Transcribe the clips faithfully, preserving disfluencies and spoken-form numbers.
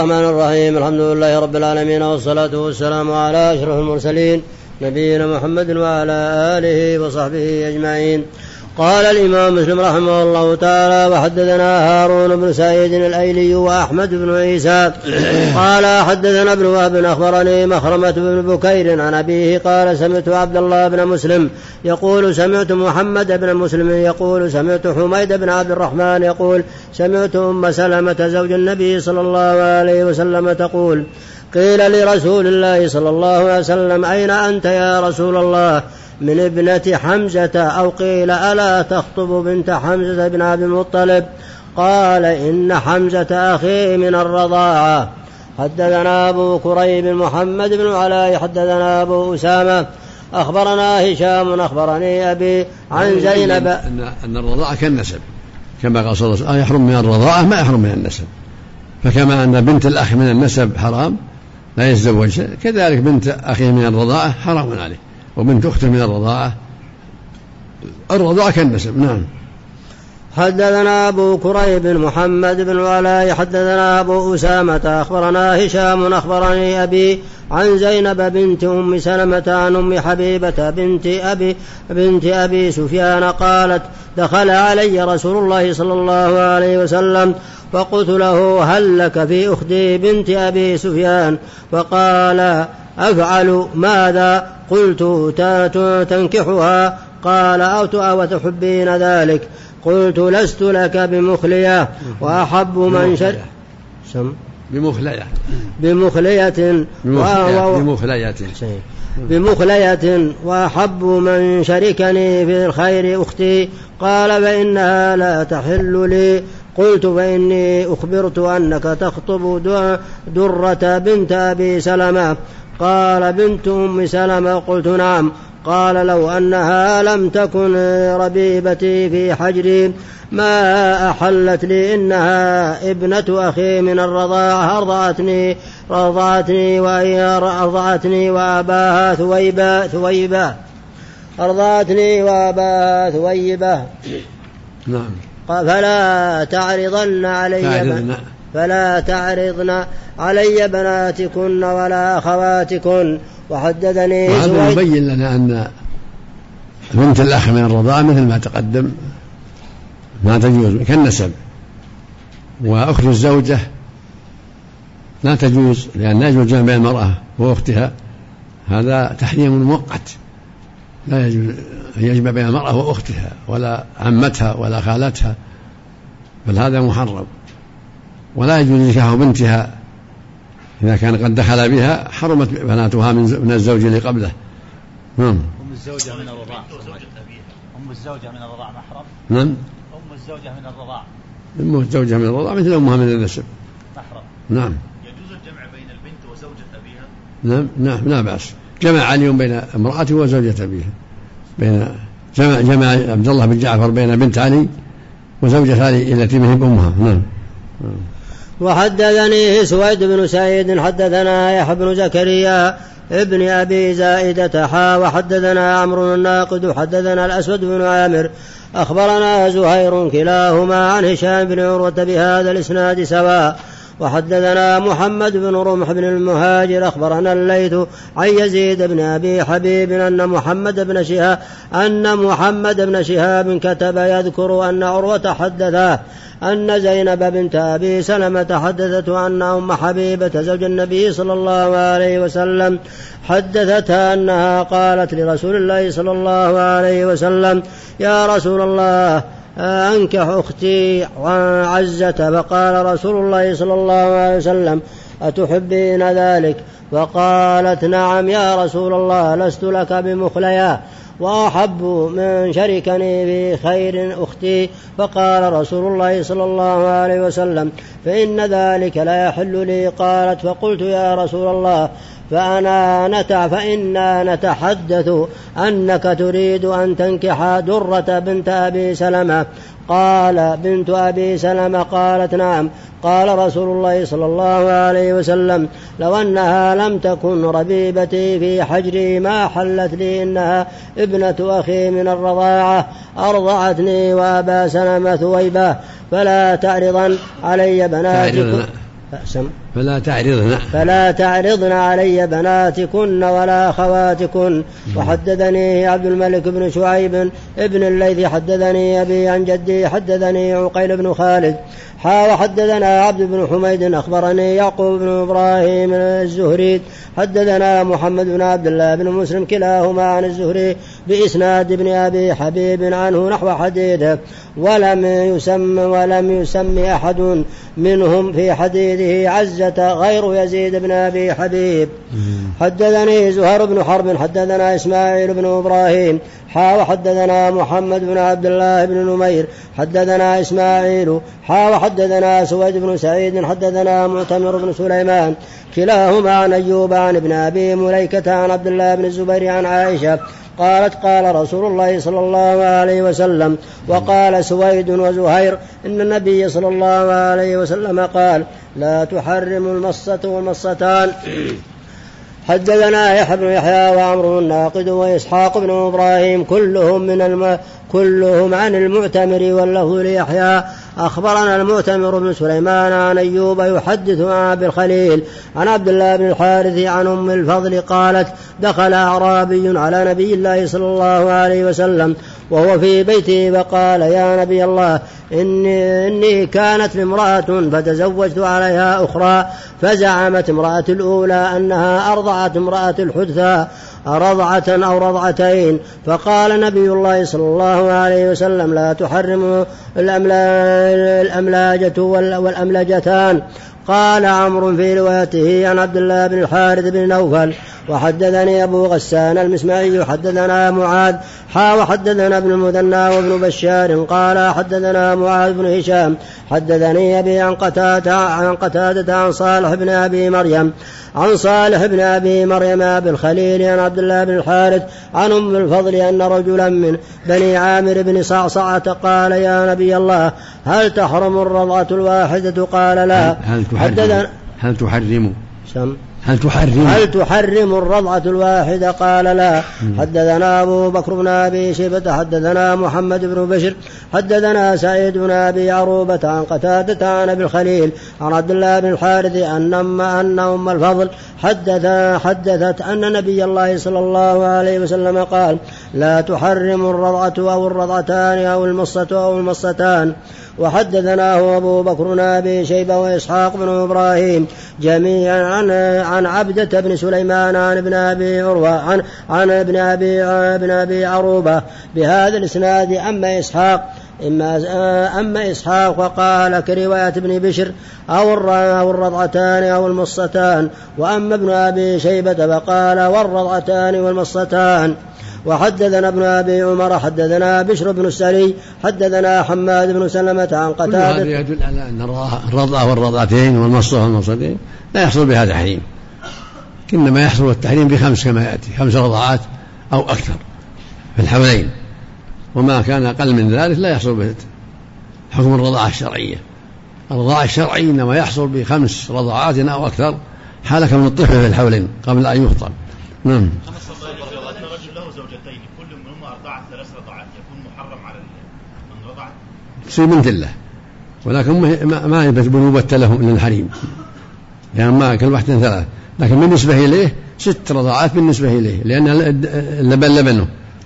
الرحمن الرحيم. الحمد لله رب العالمين، والصلاة والسلام على أشرف المرسلين نبينا محمد وعلى آله وصحبه أجمعين. قال الإمام مسلم رحمه الله تعالى: وحدثنا هارون بن سعيد الأيلي وأحمد بن عيسى قال حدثنا ابن وهب أخبرني مخرمة بن بكير عن أبيه قال: سمعت عبد الله بن مسلم يقول سمعت محمد بن مسلم يقول سمعت حميد بن عبد الرحمن يقول سمعت أم سلمة زوج النبي صلى الله عليه وسلم تقول: قيل لرسول الله صلى الله عليه وسلم: أين أنت يا رسول الله؟ من ابنة حمزة، أو قيل: ألا تخطب بنت حمزة بن عبد المطلب؟ قال: إن حمزة أخي من الرضاعة. حدثنا أبو كريب محمد بن علاء حدثنا أبو أسامة أخبرنا هشام أخبرني أبي عن زينب أن الرضاعة كالنسب، كما قال صلى الله عليه وسلم: يحرم من الرضاعة ما يحرم من النسب. فكما أن بنت الأخ من النسب حرام لا يتزوج، كذلك بنت أخيه من الرضاعة حرام عليه، وبنت أخته من الرضاعة الرضاعة كالنسب. نعم. حدثنا أبو كريب محمد بن علاء حدثنا أبو أسامة أخبرنا هشام أخبرني أبي عن زينب بنت أم سلمة عن أم حبيبة بنت أبي, بنت أبي سفيان قالت: دخل علي رسول الله صلى الله عليه وسلم فقلت له: هل لك في أختي بنت أبي سفيان؟ فقال: أفعل ماذا؟ قلت: تنكحها. قال: أو تحبين ذلك؟ قلت: لست لك بمخلية، وأحب من شر بمخلية بمخلية بمخلية بمخلية وأحب من شركني في الخير أختي. قال: فإنها لا تحل لي. قلت: فإني أخبرت أنك تخطب درة بنت أبي سلمة. قال: بنت أم سلمة؟ قلت: نعم. قال: لو أنها لم تكن ربيبتي في حجري ما أحلت لي، إنها ابنة أخي من الرضاعة، أرضعتني رضعتني وهي أرضعتني وأباها ثويبة ثويبة أرضعتني وأباها ثويبة. نعم. فلا تعرضن علي فلا تعرضن علي بناتكن ولا أخواتكن. وحدثني وهذا يبين لنا أن بنت الأخ من الرضاعة مثل ما تقدم ما تجوز كالنسب، وأخت الزوجة لا تجوز، لأن لا يجوز جمع بين المرأة وأختها، هذا تحريم مؤقت، لا يجوز أن يجمع بين المرأة وأختها ولا عمتها ولا خالتها، بل هذا محرم. ولا يجوز نكاح بنتها إذا كان قد دخل بها، حرمت بناتها من الزوج اللي قبله. نعم. أم الزوجة من الرضاعة أم الزوجة من الرضاعة محرم. نعم. أم الزوجة من الرضاعة أم الزوجة من الرضاعة مثل أمها من النسب محرم. نعم. يجوز الجمع بين البنت وزوجة أبيها؟ نعم نعم لا بأس. جمع علي بين امرأته وزوجة أبيها، بين جمع جمع عبد الله بن جعفر بين بنت علي وزوجة علي التي من أمها. نعم. وحدثني سويد بن سعيد حدثنا يحيى بن زكريا ابن أبي زائدة حا وحدثنا عمرو الناقد حدثنا الأسود بن عامر أخبرنا زهير كلاهما عن هشام بن عروة بهذا الإسناد سواء. وحدثنا محمد بن رمح بن المهاجر أخبرنا الليث عن يزيد بن أبي حبيب أن محمد بن شهاب أن محمد بن شهاب كتب يذكر أن عروة حدثه أن زينب بنت أبي سلمة حدثته أن أم حبيبة زوج النبي صلى الله عليه وسلم حدثتها أنها قالت لرسول الله صلى الله عليه وسلم: يا رسول الله أنكح أختي عزة. فقال رسول الله صلى الله عليه وسلم: أتحبين ذلك؟ فقالت: نعم يا رسول الله، لست لك بمخلية، وأحب من شركني في خير أختي. فقال رسول الله صلى الله عليه وسلم: فإن ذلك لا يحل لي. قالت: فقلت: يا رسول الله فأنا نتع فإنا نتحدث أنك تريد أن تنكح درة بنت أبي سلمة. قال: بنت أبي سلمة؟ قالت: نعم. قال رسول الله صلى الله عليه وسلم: لو أنها لم تكن ربيبتي في حجري ما حلت لي، إنها ابنة أخي من الرضاعة، أرضعتني وأبا سلمة ثويبة، فلا تعرضن علي بناتكم. فلا تعرضن فلا تعرضن علي بناتكن ولا أخواتكن. وحدثني عبد الملك بن شعيب ابن الليث حدثني أبي عن جدي حدثني عقيل بن خالد حا وحدثنا عبد بن حميد أخبرني يعقوب بن إبراهيم الزهري حدثنا محمد بن عبد الله بن مسلم كلاهما عن الزهري بإسناد ابن أبي حبيب عنه نحو حديثه ولم يسم ولم يسم أحد منهم في حديثه عزة غير يزيد بن أبي حبيب. حدثني زهير بن حرب حدثنا إسماعيل بن إبراهيم حا وحدثنا محمد بن عبد الله بن نمير حدثنا إسماعيل حا وحدثنا سويد بن سعيد حدثنا معتمر بن سليمان كلاهما عن أيوب عن ابن أبي مليكة عن عبد الله بن الزبير عن عائشة قالت قال رسول الله صلى الله عليه وسلم وقال سويد وزهير إن النبي صلى الله عليه وسلم قال لا تحرم المصة والمصتان. حدثنا يحيى بن يحيى وعمرو الناقد وإسحاق بن إبراهيم كلهم من الم... كلهم عن المعتمر واللفظ ليحيى أخبرنا المعتمر بن سليمان عن أيوب يحدث عن أبي الخليل عن عبد الله بن الحارث عن أم الفضل قالت دخل أعرابي على نبي الله صلى الله عليه وسلم وهو في بيته فقال يا نبي الله إني, إني كانت لامرأة فتزوجت عليها أخرى فزعمت امرأة الأولى أنها أرضعت امرأة الحدثى رضعة أو رضعتين فقال نبي الله صلى الله عليه وسلم لا تحرم الأملاجة والأملجتان. قال عمرو في روايته عن عبد الله بن الحارث بن نوفل وحدثني أبو غسان المسمعي حدثنا معاذ حا وحدثنا ابن المثنى وابن بشار قال حدثنا معاذ بن هشام حدثني أبي عن قتادة عن قتادة عن صالح بن أبي مريم عن صالح بن أبي مريم أبي الخليل عن عبد الله بن الحارث عن أم الفضل أن رجلا من بني عامر بن صعصعة قال يا نبي الله هل تحرم الرضعة الواحدة؟ قال لا. هل تحرم هل تحرم سم هل تحرم هل تحرم الرضعة الواحدة؟ قال لا. حدثنا أبو بكر بن أبي شيبة حدثنا محمد بن بشر حدثنا سعيد بن أبي عروبة عن قتادة عن أبي الخليل عن عبد الله بن الحارث أن أن أم الفضل حدث حدثت أن نبي الله صلى الله عليه وسلم قال لا تحرم الرضعة أو الرضعتان أو المصة أو المصتان. وحدثناه أبو بكر بن أبي شيبة وإسحاق بن إبراهيم جميعا عن عن عبدة بن سليمان عن ابن أبي عروة عن عن ابن أبي ابن أبي عروبة بهذا الإسناد. أما إسحاق إما أما إسحاق وقال كرواية ابن بشر أو الرضعتان أو المصتان. وأما ابن أبي شيبة فقال والرضعتان والمصتان. وحدثنا ابن أبي عمر حدثنا بشر بن السري حدثنا حماد بن سلمة عن قتادة. هذا يدل على أن الرضعة والرضعتين والمصة والمصتين لا يحصل بها تحريم، إنما يحصل التحريم بخمس كما يأتي خمس رضعات أو أكثر في الحولين، وما كان أقل من ذلك لا يحصل به حكم الرضاعة الشرعية. الرضاعة الشرعية إنما يحصل بخمس رضعات أو أكثر حال كون الطفل في الحولين قبل أن يفطر. نعم. تصير بنت الله، ولكن ما يثبت بنوبة له من الحريم، يعني ما كل واحد ثلاث، لكن بالنسبة إليه ست رضعات بالنسبة إليه، لأن اللبن لبنه.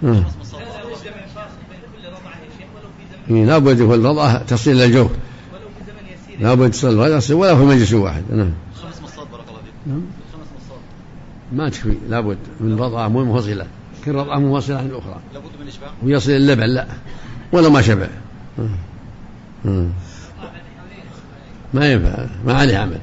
لا بد يكون الرضعة تصل إلى الجوف، لا بد تصل الرضعة ولا في مجلس واحد. نعم. خمس مصات بارك الله فيك. خمس مصات ما تكفي، لا بد من رضعة منفصلة، كل رضعة منفصلة عن الأخرى، لا بد من إشباع ويصل اللبن لا ولا ما شبع. ما ينفع، ما عليه عمل.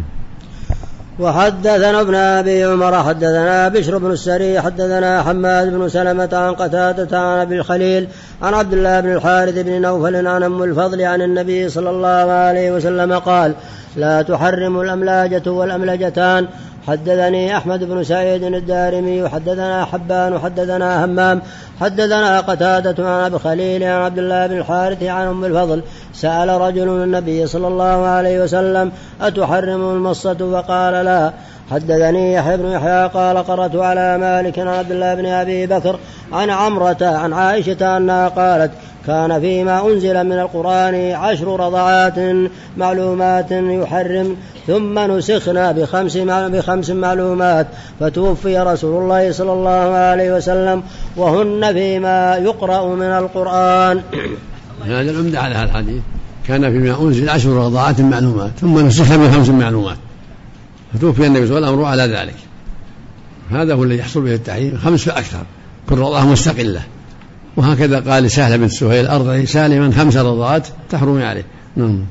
وحدثنا ابن أبي عمر حدثنا بشر بن السري حدثنا حماد بن سلمة عن قتادة عن أبي الخليل عن عبد الله بن الحارث بن نوفل عن أم الفضل عن النبي صلى الله عليه وسلم قال لا تحرم الأملاجة والأملجتان. حدثني أحمد بن سعيد الدارمي حدثنا حبان حدثنا همام حدثنا قتادة عن أبي الخليل عن عبد الله بن الحارث عن أم الفضل سأل رجل النبي صلى الله عليه وسلم أتحرم المصة؟ فقال لا. حدثني يحيى بن يحيى قال قرأت على مالك عن عبد الله بن أبي بكر عن عمرة عن عائشة أنها قالت كان فيما أنزل من القرآن عشر رضعات معلومات يحرم ثم نسخنا بخمس, بخمس معلومات فتوفي رسول الله صلى الله عليه وسلم وهن فيما يقرأ من القرآن. هذا العمدة على هذا الحديث كان فيما أنزل عشر رضعات معلومات ثم نسخنا بخمس معلومات فتوفي النبي صلى الله عليه وسلم والأمر على ذلك. هذا هو الذي يحصل به التحريم خمس فأكثر كل رضعة مستقلة. وهكذا قال سهل بن سهيل أرضعي سالما خمس رضعات تحرم عليه. نعم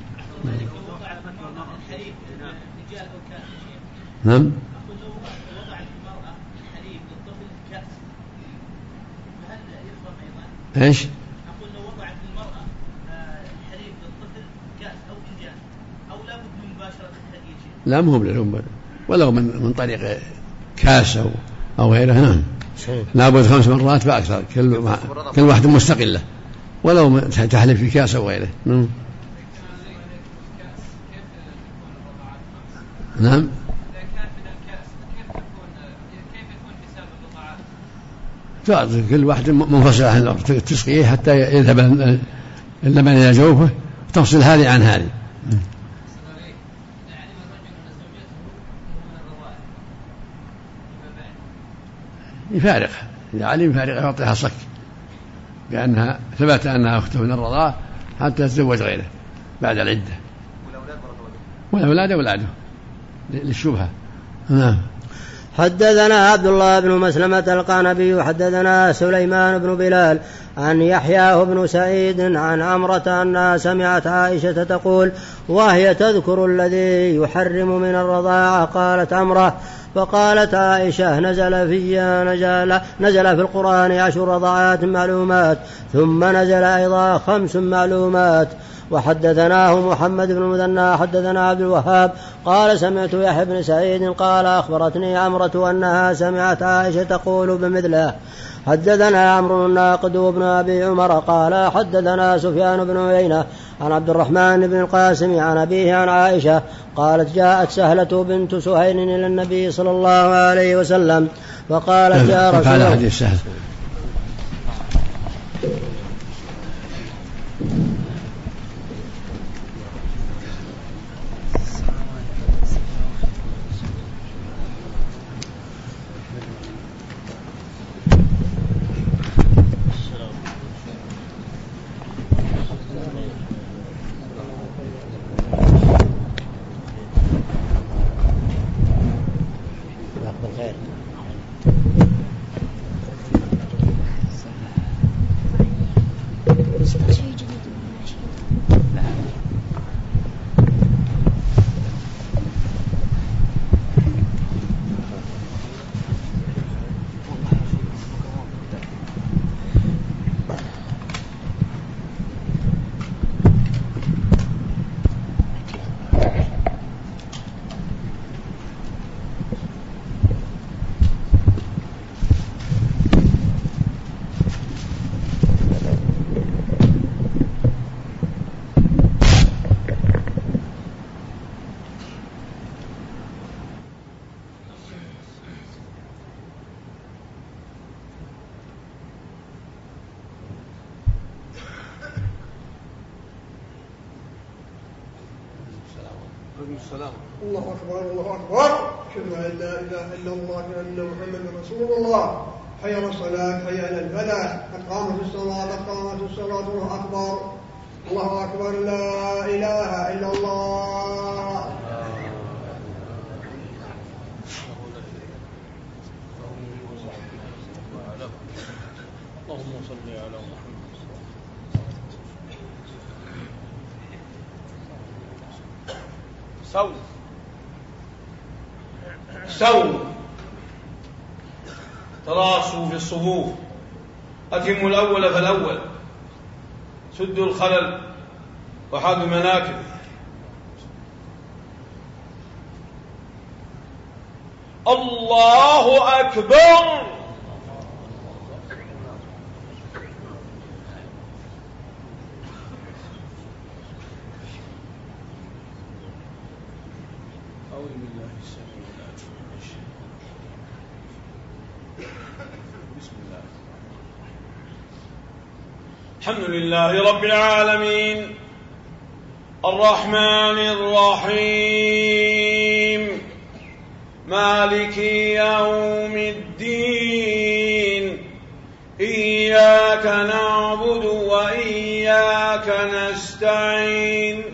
نعم ايش؟ أقول لو وضعت المرأة الحليب للطفل كأس أو فنجان أو لا بد من مباشرة الحديث. لا مهم للأم ولو من من طريق كاس أو أو غيره. نعم لا بد خمس مرات فأكثر كل كل واحدة مستقلة ولو تحلف في كاس أو غيره. نعم نعم كل واحد منفصل عن الأخرى تسقيه حتى يذهب اللبن إلى جوفه تفصل هذه عن هذه. يفارقها إذا علم يفارقها يعطيها صك بأنها ثبت أنها أخته من الرضاعة حتى تتزوج غيره بعد العدة والأولاد أولاده للشبهة. نعم حدثنا عبد الله بن مسلمة القعنبي حدثنا سليمان بن بلال عن يحيى بن سعيد عن عمرة أنها سمعت عائشة تقول وهي تذكر الذي يحرم من الرضاعة قالت عمرة فقالت عائشة نزل في نزل, نزل في القرآن عشر رضعات معلومات ثم نزل أيضا خمس معلومات. وحدثناه محمد بن المثنى حدثنا عبد الوهاب قال سمعت يحيى بن سعيد قال أخبرتني عمرة أنها سمعت عائشة تقول بمثله. حدثنا عمرو الناقد وابن أبي عمر قال حدثنا سفيان بن عيينة عن عبد الرحمن بن القاسم عن أبيه عن عائشة قالت جاءت سهلة بنت سهيل إلى النبي صلى الله عليه وسلم فقالت يا رسول الله الله أكبر الله أكبر أشهد أن لا إله إلا الله وأن محمدا رسول الله. حي على الصلاة حي على الفلاح قد قامت الصلاة قد قامت الصلاة. الله أكبر الله أكبر لا إله إلا الله. اللهم صل على محمد. سو سو تراصوا في الصفوف أتموا الأول فالأول سدوا الخلل وحاذوا المناكب. الله أكبر. الحمد لله رب العالمين الرحمن الرحيم مالك يوم الدين إياك نعبد وإياك نستعين